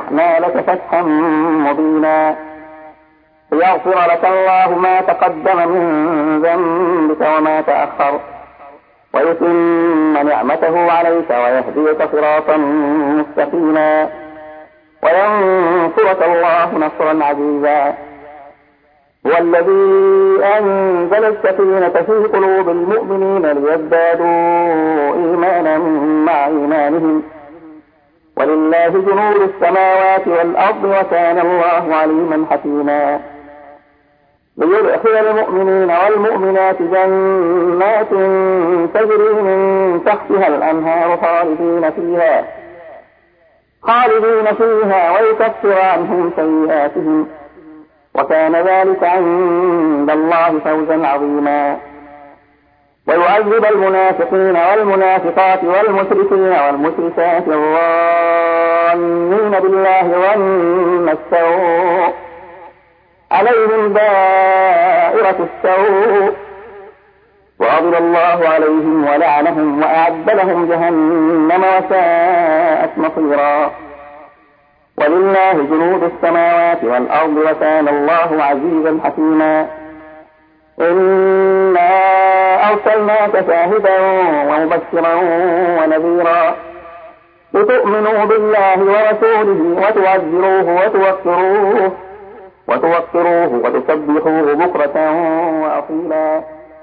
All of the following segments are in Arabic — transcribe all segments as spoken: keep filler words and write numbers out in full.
ففتحنا لك فتحا مبينا ليغفر لك الله ما تقدم من ذنبك وما تأخر ويتم نعمته عليك ويهديك صراطا مستقيما وينصرك الله نصرا عزيزا. هو الذي أنزل السكينة في قلوب المؤمنين ليزدادوا إيمانا مع إيمانهم ولله جنود السماوات والأرض وكان الله عليما حكيما. ليدخل المؤمنين والمؤمنات جنات تجري من تحتها الأنهار خالدين فيها خالدين فيها ويكفر عنهم سيئاتهم وكان ذلك عند الله فوزا عظيما. ويعذب المنافقين والمنافقات والمشركين والمشركات الظانين بالله ظن السوء عليهم دائرة السوء وغضب الله عليهم ولعنهم وأعد لهم جهنم وساءت مصيرا. ولله جنود السماوات والأرض وكان الله عزيزا حكيما. إنا أرسلناك شاهدا ومبشرا ونذيرا لتؤمنوا بالله ورسوله وتعزروه وتوقروه وتوقروه وتسبحوه بكرة وأصيلا.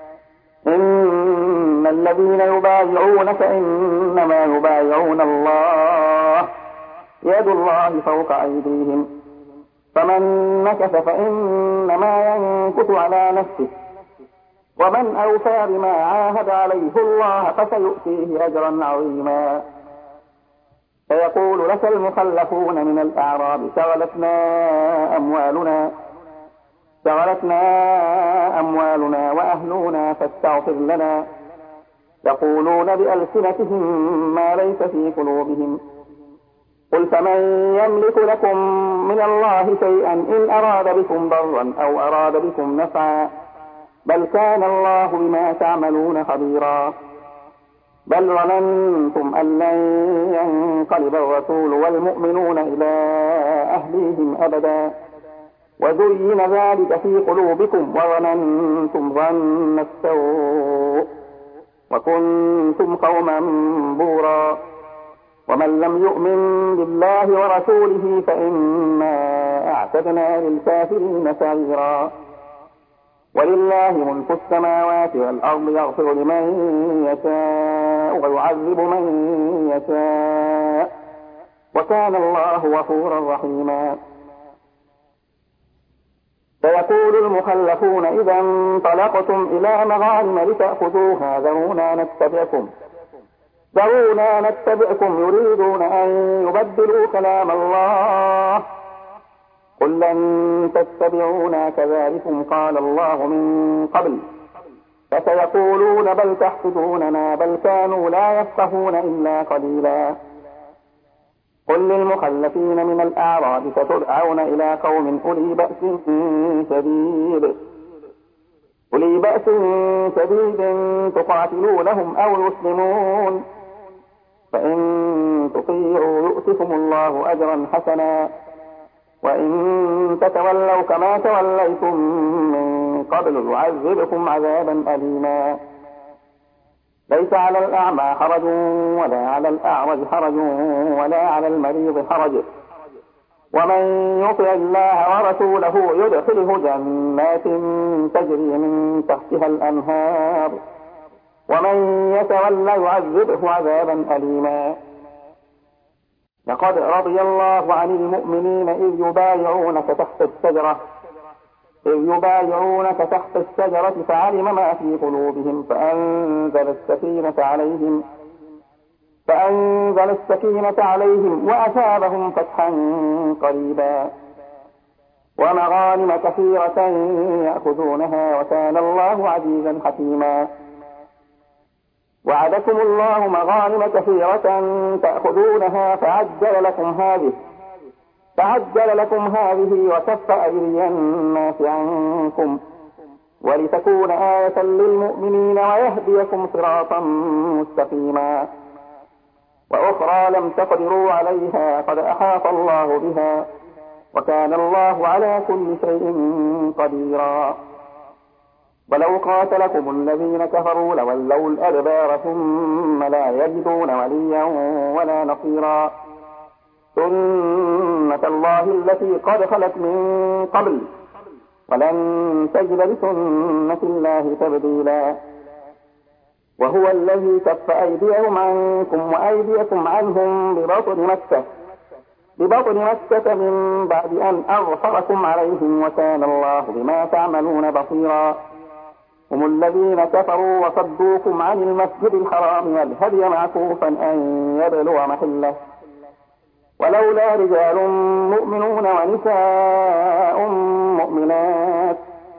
إن الذين يبايعونك إنما يبايعون الله يد الله فوق أيديهم فمن نكث فإنما ينكث على نفسه ومن أوفى بما عاهد عليه الله فسيؤتيه أجرا عظيما. فيقول لك المخلفون من الأعراب شغلتنا أموالنا شغلتنا أموالنا وأهلنا فاستغفر لنا يقولون بألسنتهم ما ليس في قلوبهم قل فمن يملك لكم من الله شيئا إن أراد بكم ضرا أو أراد بكم نفعا بل كان الله بما تعملون خبيرا. بل ظننتم أن لن ينقلب الرسول والمؤمنون إلى أهليهم أبدا وزين ذلك في قلوبكم وظننتم ظن السوء وكنتم قوما بورا. ومن لم يؤمن بالله ورسوله فإنا أعتدنا للكافرين سعيرا. ولله ملك السماوات والأرض يغفر لمن يشاء ويعذب من يشاء وكان الله غفورا رحيما. سيقول المخلفون إذا انطلقتم إلى مغانم لتأخذوها ذرونا نتبعكم ذرونا نتبعكم يريدون أن يبدلوا كلام الله قل لن تتبعونا كذلكم قال الله من قبل فسيقولون بل تحسدوننا بل كانوا لا يفقهون إلا قليلا. قل للمخلفين من الأعراب ستدعون إلى قوم أولي بأس شديد أولي بأس شديد تقاتلونهم أو يسلمون فإن تطيعوا يؤتكم الله أجرا حسنا وإن تتولوا كما توليتم من قبل يعذبكم عذابا أليما. ليس على الأعمى حرج ولا على الأعرج حرج ولا على المريض حرج ومن يطع الله ورسوله يدخله جنات تجري من تحتها الأنهار ومن يتولى يعذبه عذابا أليما. لقد رضي الله عن المؤمنين إذ يبايعونك تحت الشجرة إذ يبايعونك تحت الشجرة فعلم ما في قلوبهم فأنزل السكينة عليهم فأنزل السكينة عليهم وأثابهم فتحا قريبا ومغانم كثيرة يأخذونها وكان الله عزيزا حكيما. وعدكم الله مغانم كثيرة تأخذونها فعجل لكم هذه فعجل لكم هذه وكف أيدي الناس عنكم ولتكون آية للمؤمنين ويهديكم صراطا مستقيما. وأخرى لم تقدروا عليها قد أحاط الله بها وكان الله على كل شيء قديرا. ولو قاتلكم الذين كفروا لولوا الأدبار ثم لا يجدون وليا ولا نصيرا. سنة الله التي قد خلت من قبل ولن تجد لسنة الله تبديلا. وهو الذي كف أيديهم عنكم وأيديكم عنهم ببطن مكة ببطن مكة من بعد أن أظفركم عليهم وكان الله بما تعملون بصيرا. هم الذين كفروا وصدوكم عن المسجد الحرام والهدي معكوفا أن يبلغ محله ولولا رجال مؤمنون ونساء مؤمنات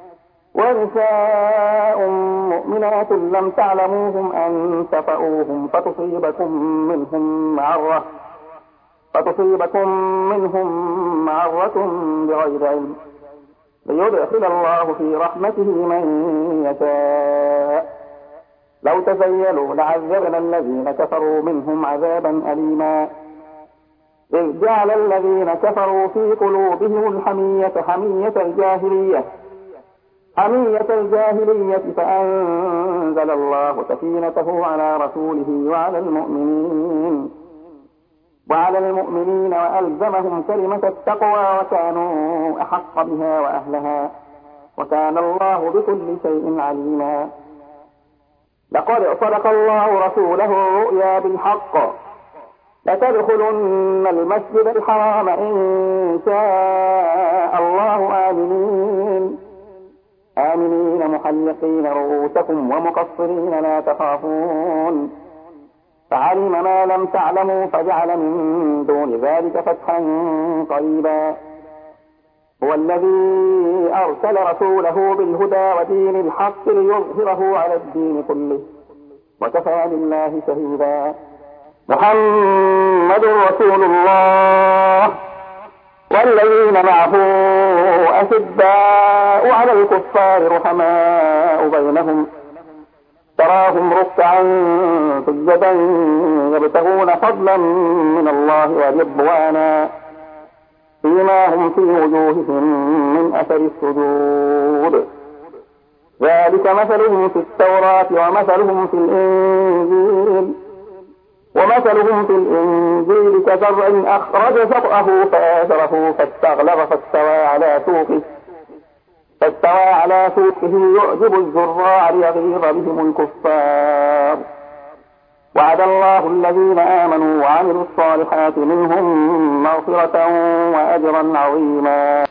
ونساء مؤمنات لم تعلموهم أن تطؤوهم فتصيبكم منهم معرة فتصيبكم منهم معرة بغير علم ليدخل الله في رحمته من يشاء. لو تزيلوا لعذبنا الذين كفروا منهم عذابا أليما. إذ جعل الذين كفروا في قلوبهم الحمية حمية الجاهلية حمية الجاهلية فأنزل الله سكينته على رسوله وعلى المؤمنين وعلى المؤمنين وألزمهم كلمة التقوى وكانوا أحق بها وأهلها وكان الله بكل شيء عليما. لقد صدق الله رسوله الرؤيا بالحق لتدخلن المسجد الحرام إن شاء الله آمنين آمنين محلقين رؤوسكم ومقصرين لا تخافون فعلم ما لم تعلموا فجعل من دون ذلك فتحا قريبا. هو الذي أرسل رسوله بالهدى ودين الحق ليظهره على الدين كله وكفى بالله شهيدا. محمد رسول الله والذين معه أشداء على الكفار رحماء بينهم تراهم ركعا سجدا يبتغون فضلا من الله ورضوانا فيما هم في وجوههم من أثر السجود ذلك مثلهم في التوراة ومثلهم في الإنجيل ومثلهم في الإنجيل كزرع أخرج شطأه فآزره فاستغلظ فاستوى على سوقه فاستوى على سوقه يعجب الزراع ليغيظ بهم الكفار. وعد الله الذين آمنوا وعملوا الصالحات منهم مغفرة وأجرا عظيما.